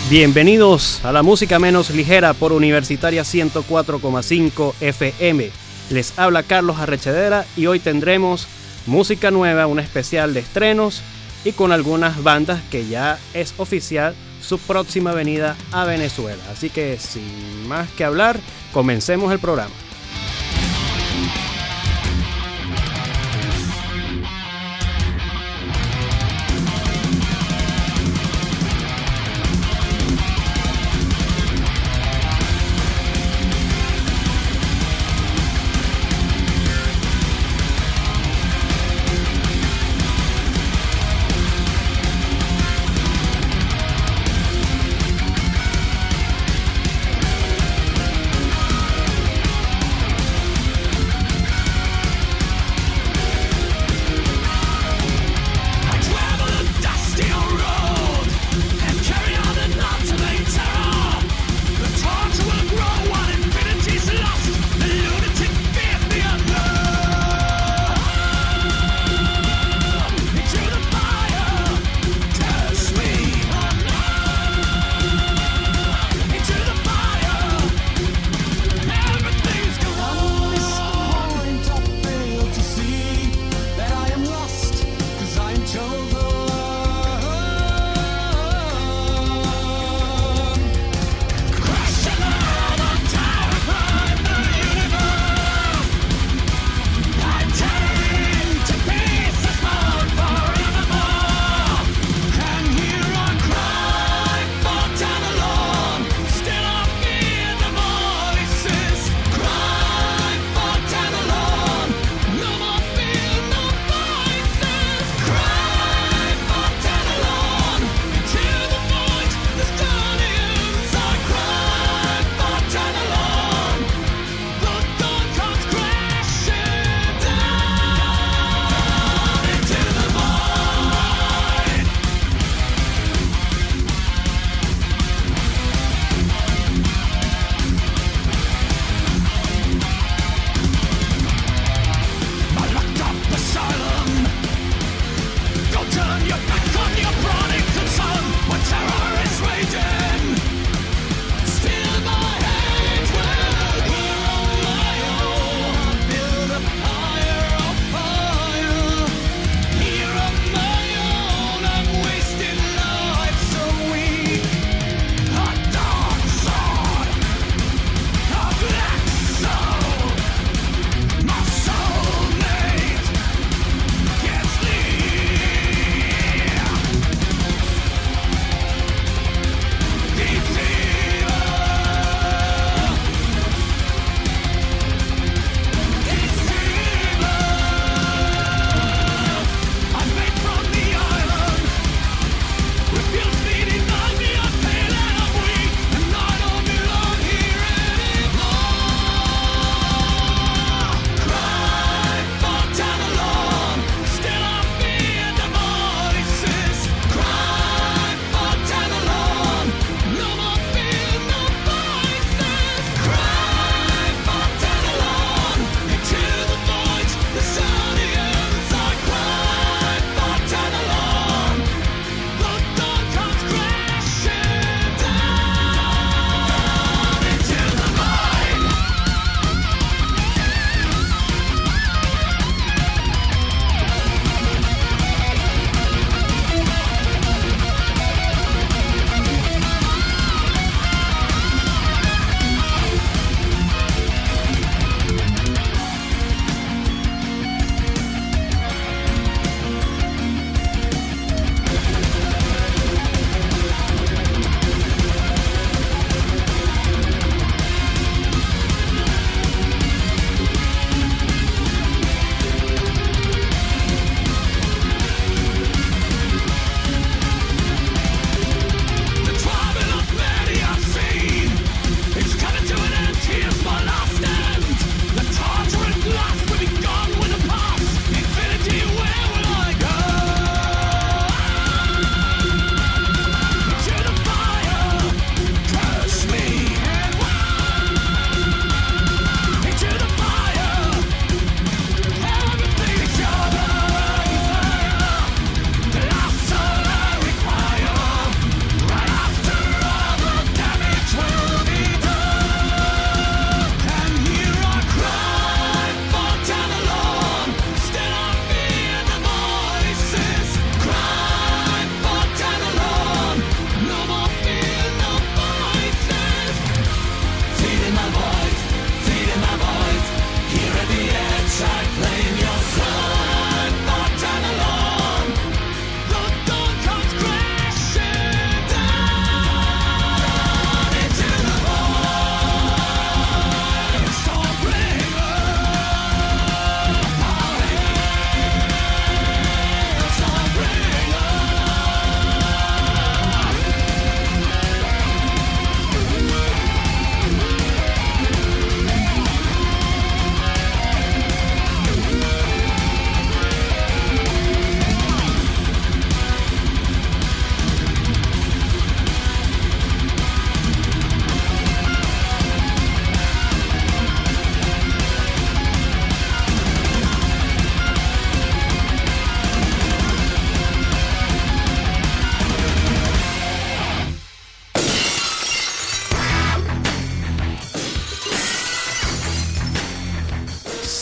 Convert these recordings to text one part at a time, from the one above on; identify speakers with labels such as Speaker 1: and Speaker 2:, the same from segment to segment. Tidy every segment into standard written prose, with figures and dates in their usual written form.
Speaker 1: Bienvenidos a la música menos ligera por Universitaria 104,5 FM. Les habla Carlos Arrechedera y hoy tendremos música nueva, un especial de estrenos y con algunas bandas que ya es oficial su próxima venida a Venezuela. Así que sin más que hablar, comencemos el programa.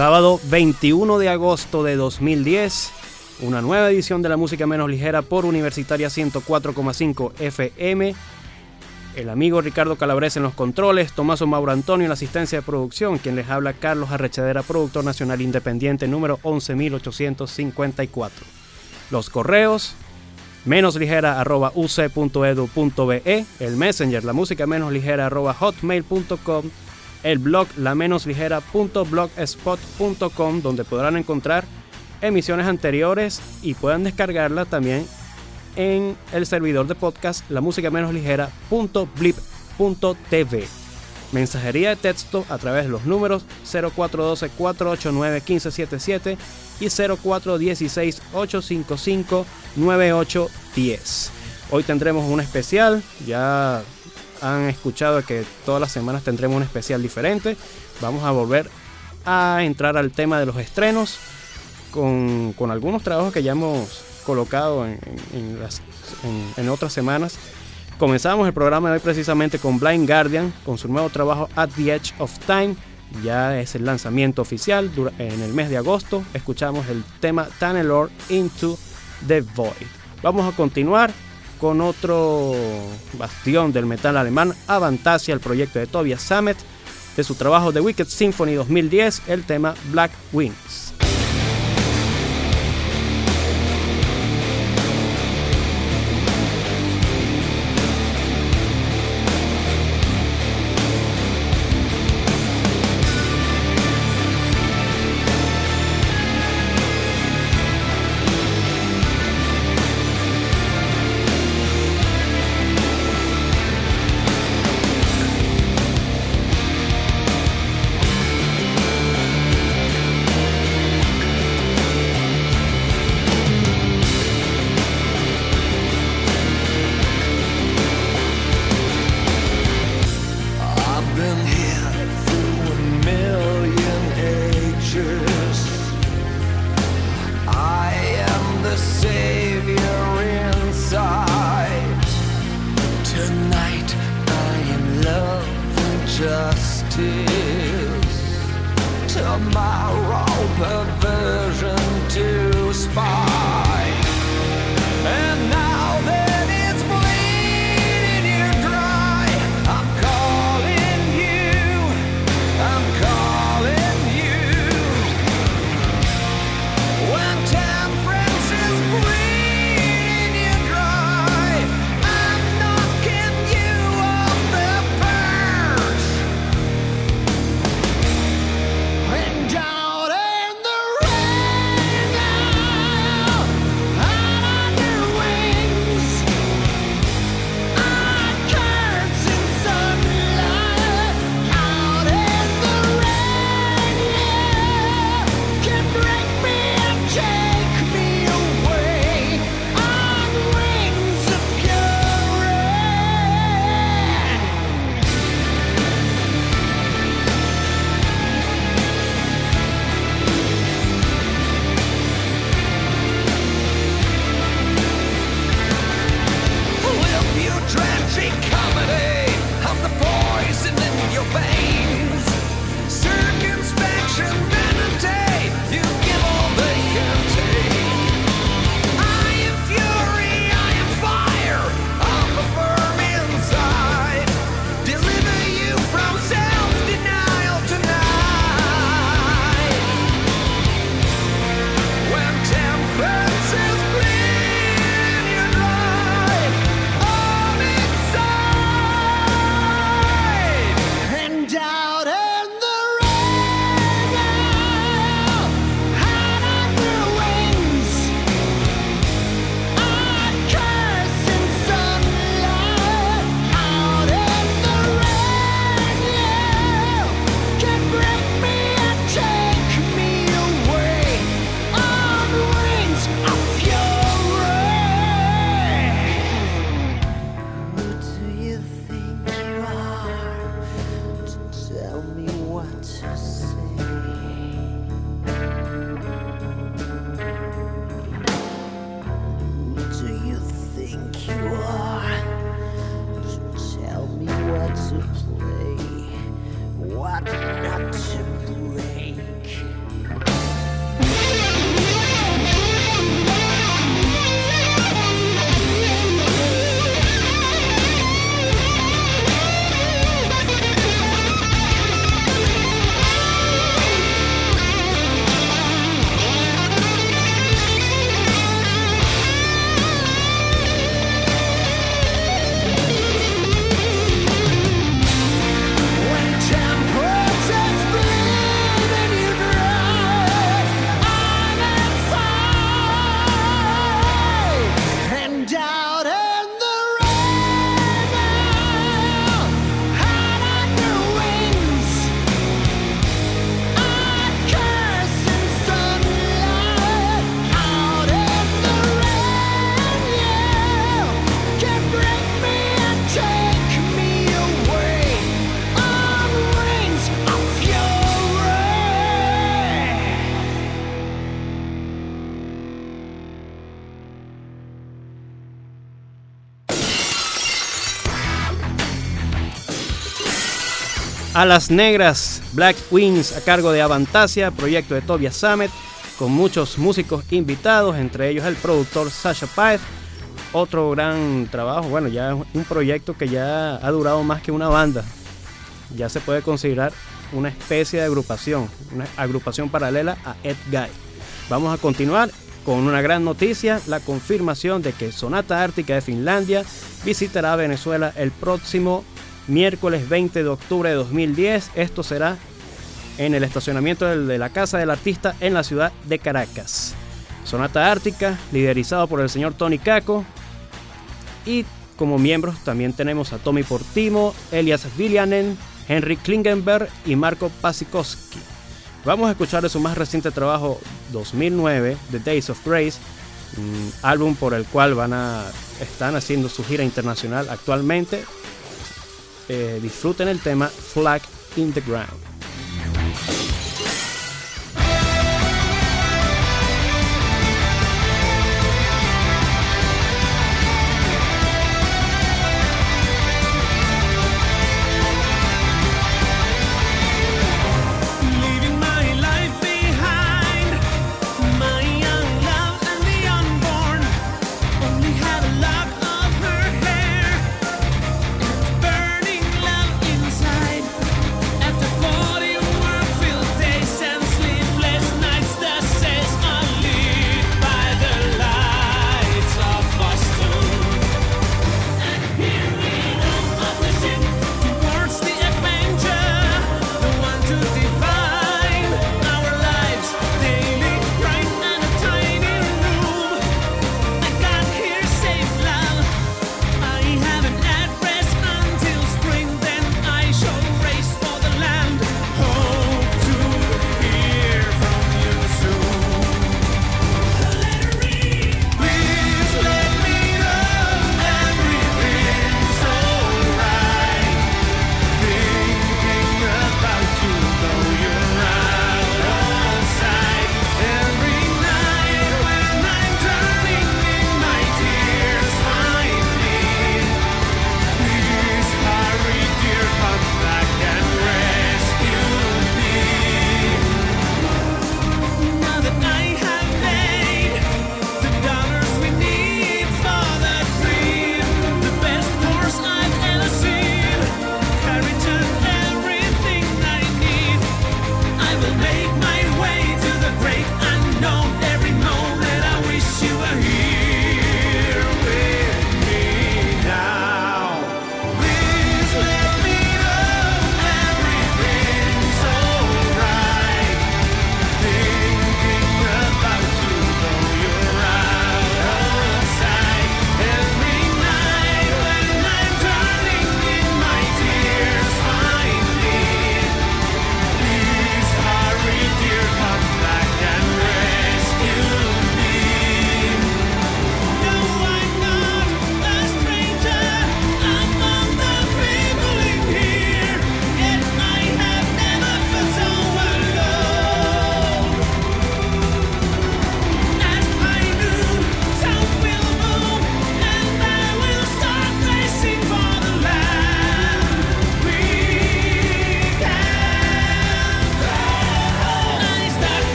Speaker 1: Sábado 21 de agosto de 2010, una nueva edición de la música menos ligera por Universitaria 104,5 FM. El amigo Ricardo Calabrese en los controles, Tomaso Mauro Antonio en la asistencia de producción, quien les habla Carlos Arrechedera, productor nacional independiente número 11.854. Los correos: menosligera@uc.edu.be, el messenger la música menos ligera @hotmail.com, el blog lamenosligera.blogspot.com, donde podrán encontrar emisiones anteriores y puedan descargarla también en el servidor de podcast lamusicamenosligera.blip.tv. Mensajería de texto a través de los números 0412-489-1577 y 0416-855-9810. Hoy tendremos un especial. Ya han escuchado que todas las semanas tendremos un especial diferente. Vamos a volver a entrar al tema de los estrenos con algunos trabajos que ya hemos colocado en otras semanas. Comenzamos el programa de hoy precisamente con Blind Guardian, con su nuevo trabajo At the Edge of Time. Ya es el lanzamiento oficial en el mes de agosto. Escuchamos el tema Tunnelor Into the Void. Vamos a continuar con otro bastión del metal alemán, Avantasia, el proyecto de Tobias Sammet, de su trabajo The Wicked Symphony 2010, el tema Black Wings. Alas Negras, Black Wings, a cargo de Avantasia, proyecto de Tobias Sammet, con muchos músicos invitados, entre ellos el productor Sasha Paez. Otro gran trabajo, bueno, ya es un proyecto que ya ha durado más que una banda. Ya se puede considerar una especie de agrupación, una agrupación paralela a Ed Guy. Vamos a continuar con una gran noticia, la confirmación de que Sonata Ártica de Finlandia visitará Venezuela el próximo miércoles 20 de octubre de 2010. Esto será en el estacionamiento de la Casa del Artista en la ciudad de Caracas. Sonata Ártica, liderizado por el señor Tony Caco, y como miembros también tenemos a Tommy Portimo, Elias Viljanen, Henry Klingenberg y Marco Pasikowski. Vamos a escuchar de su más reciente trabajo 2009, The Days of Grace, un álbum por el cual están haciendo su gira internacional actualmente. Disfruten el tema Flag in the Ground.
Speaker 2: Fall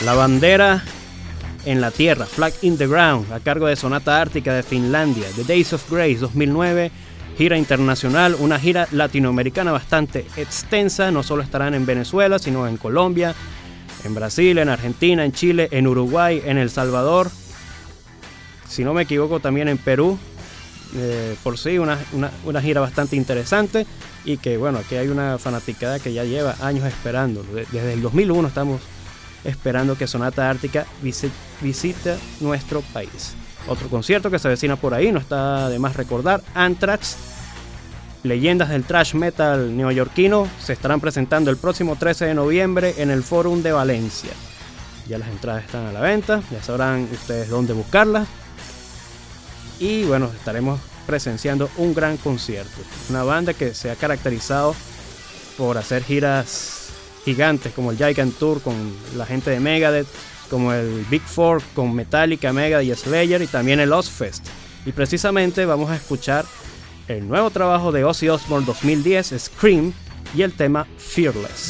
Speaker 1: La bandera en la tierra, Flag in the Ground, a cargo de Sonata Ártica de Finlandia. The Days of Grace 2009, gira internacional, una gira latinoamericana bastante extensa. No solo estarán en Venezuela, sino en Colombia, en Brasil, en Argentina, en Chile, en Uruguay, en El Salvador, si no me equivoco también en Perú. Por sí, una gira bastante interesante, y que bueno, aquí hay una fanaticada que ya lleva años esperando. Desde el 2001 estamos esperando que Sonata Ártica visite nuestro país. Otro concierto que se avecina por ahí, no está de más recordar, Anthrax, leyendas del thrash metal neoyorquino, se estarán presentando el próximo 13 de noviembre en el Fórum de Valencia. Ya las entradas están a la venta, ya sabrán ustedes dónde buscarlas. Y bueno, estaremos presenciando un gran concierto. Una banda que se ha caracterizado por hacer giras gigantes como el Gigant Tour con la gente de Megadeth, como el Big Four con Metallica, Megadeth y Slayer, y también el Ozzfest. Y precisamente vamos a escuchar el nuevo trabajo de Ozzy Osbourne 2010, Scream, y el tema Fearless.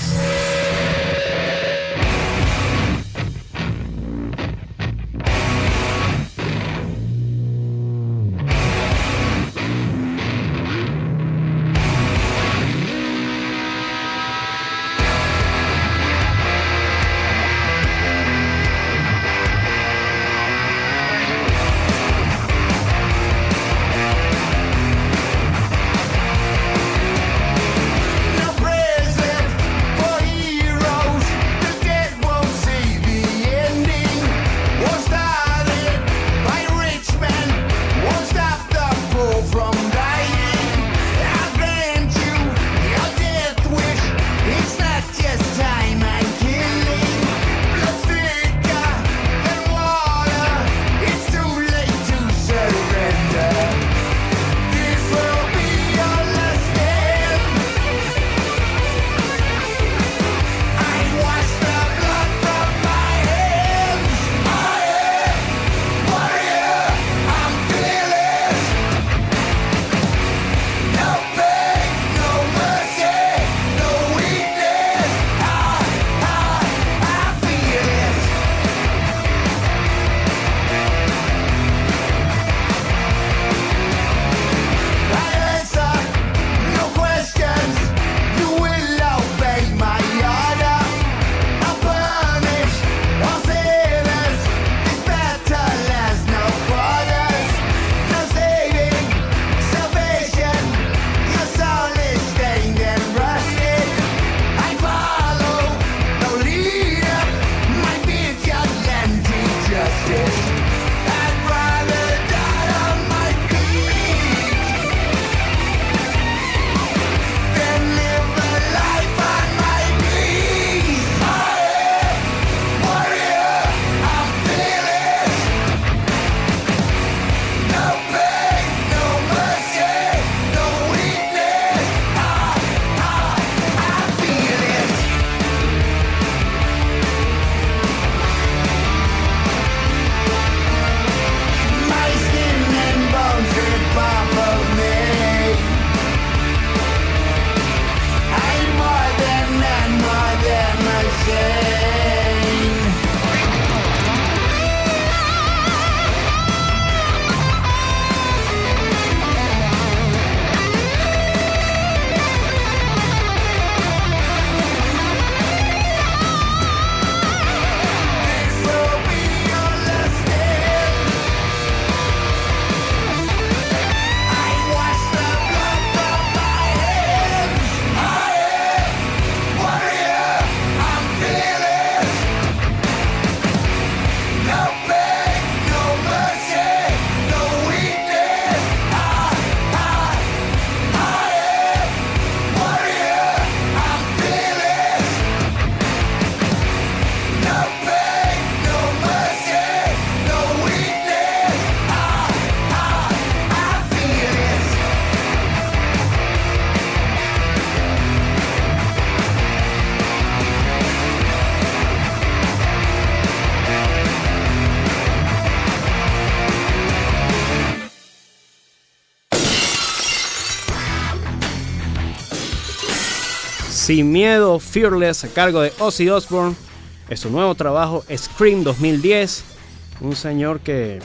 Speaker 1: Sin Miedo, Fearless, a cargo de Ozzy Osbourne. es su nuevo trabajo Scream 2010. Un señor que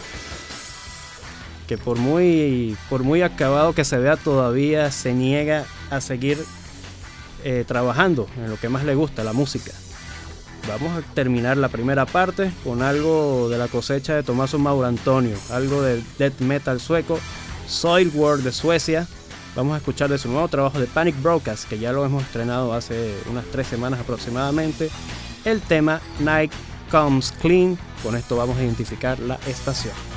Speaker 1: por muy acabado que se vea, todavía se niega a seguir trabajando en lo que más le gusta, la música. Vamos a terminar la primera parte con algo de la cosecha de Tommaso Mauro Antonio, algo de death metal sueco, Soilwork de Suecia. Vamos a escuchar de su nuevo trabajo de Panic Broadcast, que ya lo hemos estrenado hace unas 3 semanas aproximadamente, el tema Night Comes Clean. Con esto vamos a identificar la estación.